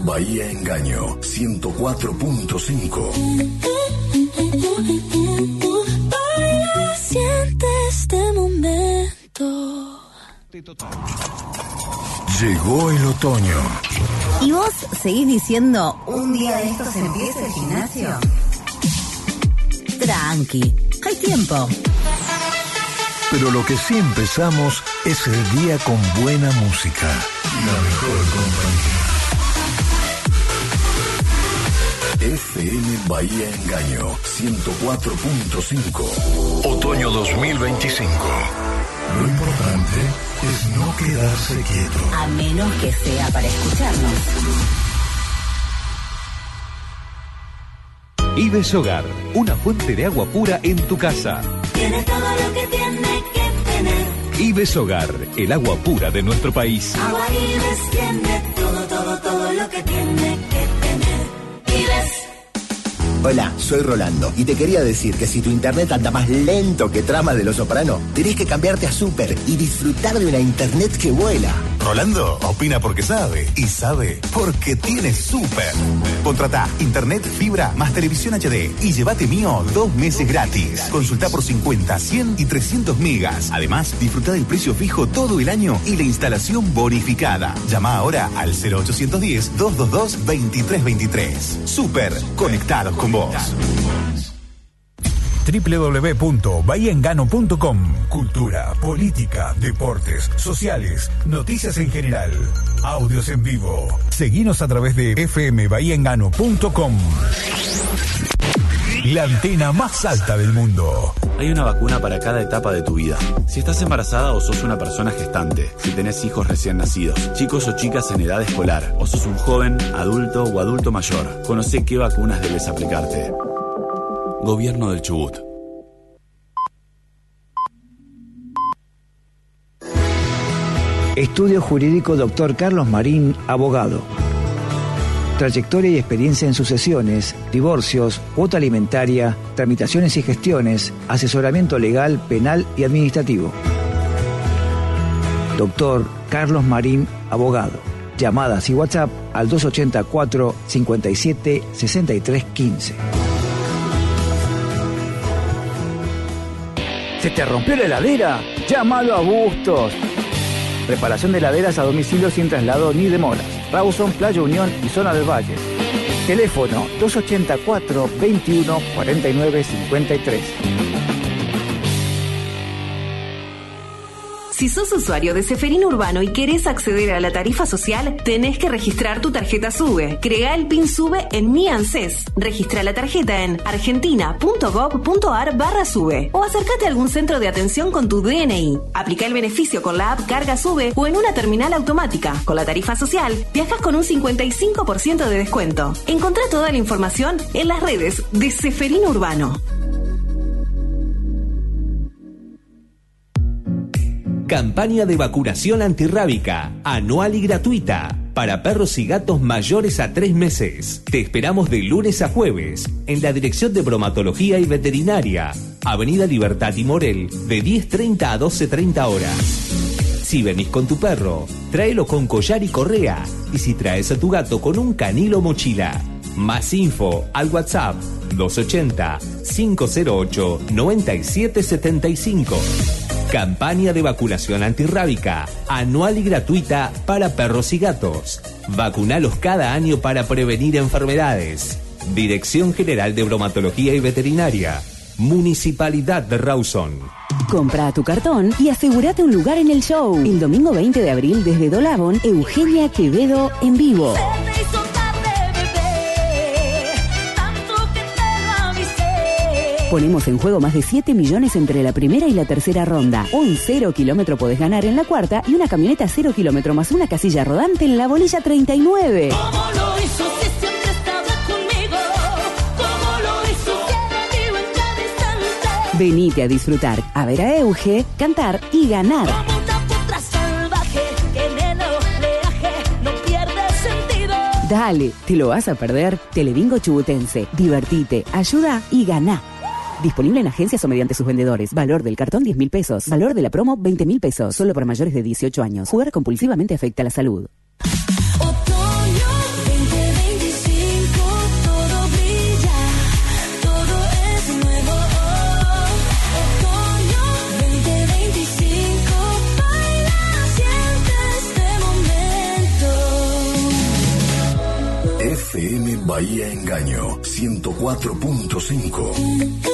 Bahía Engaño 104.5. Siente este momento. Llegó el otoño. ¿Y vos seguís diciendo un día de estos empieza el gimnasio? Tranqui, hay tiempo. Pero lo que sí empezamos es el día con buena música. La mejor compañía. FM Bahía Engaño 104.5. Otoño 2025. Lo importante es no quedarse quieto. A menos que sea para escucharnos. Ives Hogar, una fuente de agua pura en tu casa. Tiene todo lo que tiene que tener. Ives Hogar, el agua pura de nuestro país. Agua Ives tiene todo lo que tiene que tener. Ives. Hola, soy Rolando y te quería decir que si tu internet anda más lento que Trama de Los Soprano, tenés que cambiarte a Super y disfrutar de una internet que vuela. Rolando opina porque sabe y sabe porque tiene Super. Contratá internet, fibra más televisión HD y llévate mío 2 meses gratis. Consultá por 50, 100 y 300 megas. Además, disfrutá del precio fijo todo el año y la instalación bonificada. Llama ahora al 0810-222-2323. Super, conectados con vos. www.bahiaengano.com. Cultura, política, deportes, sociales, noticias en general, audios en vivo. Seguinos a través de fmbahiaengano.com. La antena más alta del mundo. Hay una vacuna para cada etapa de tu vida. Si estás embarazada o sos una persona gestante, si tenés hijos recién nacidos, chicos o chicas en edad escolar, o sos un joven, adulto o adulto mayor, conocé qué vacunas debes aplicarte. Gobierno del Chubut. Estudio Jurídico Dr. Carlos Marín, abogado. Trayectoria y experiencia en sucesiones, divorcios, cuota alimentaria, tramitaciones y gestiones, asesoramiento legal, penal y administrativo. Dr. Carlos Marín, abogado. Llamadas y WhatsApp al 284 57 63 15. ¿Se te rompió la heladera? Llámalo a Bustos. Reparación de heladeras a domicilio sin traslado ni demoras. Rawson, Playa Unión y Zona del Valle. Teléfono 284 21 49 53. Si sos usuario de Ceferín Urbano y querés acceder a la tarifa social, tenés que registrar tu tarjeta SUBE. Crea el PIN SUBE en Mi ANSES. Registra la tarjeta en argentina.gov.ar/SUBE o acércate a algún centro de atención con tu DNI. Aplica el beneficio con la app Carga SUBE o en una terminal automática. Con la tarifa social, viajas con un 55% de descuento. Encontrá toda la información en las redes de Ceferín Urbano. Campaña de vacunación antirrábica, anual y gratuita, para perros y gatos mayores a 3 meses. Te esperamos de lunes a jueves, en la Dirección de Bromatología y Veterinaria, Avenida Libertad y Morel, de 10:30 a 12:30 horas. Si venís con tu perro, tráelo con collar y correa, y si traes a tu gato con un canil o mochila. Más info al WhatsApp 280-508-9775. Campaña de vacunación antirrábica, anual y gratuita para perros y gatos. Vacunalos cada año para prevenir enfermedades. Dirección General de Bromatología y Veterinaria, Municipalidad de Rawson. Compra tu cartón y asegúrate un lugar en el show. El domingo 20 de abril desde Dolabón, Eugenia Quevedo en vivo. Ponemos en juego más de 7 millones entre la primera y la tercera ronda. Un 0 kilómetro podés ganar en la cuarta y una camioneta 0 kilómetro más una casilla rodante en la bolilla 39. ¿Cómo lo hizo si siempre estaba conmigo? ¿Cómo lo hizo si era vivo en cada instante? Venite a disfrutar, a ver a Euge, cantar y ganar. Como una potra salvaje que en el oleaje no pierde sentido. Dale, ¿te lo vas a perder? Telebingo Chubutense. Divertite, ayuda y ganá. Disponible en agencias o mediante sus vendedores. Valor del cartón 10.000 pesos. Valor de la promo 20.000 pesos. Solo para mayores de 18 años. Jugar compulsivamente afecta la salud. Otoño 20 FM Bahía Engaño 104.5.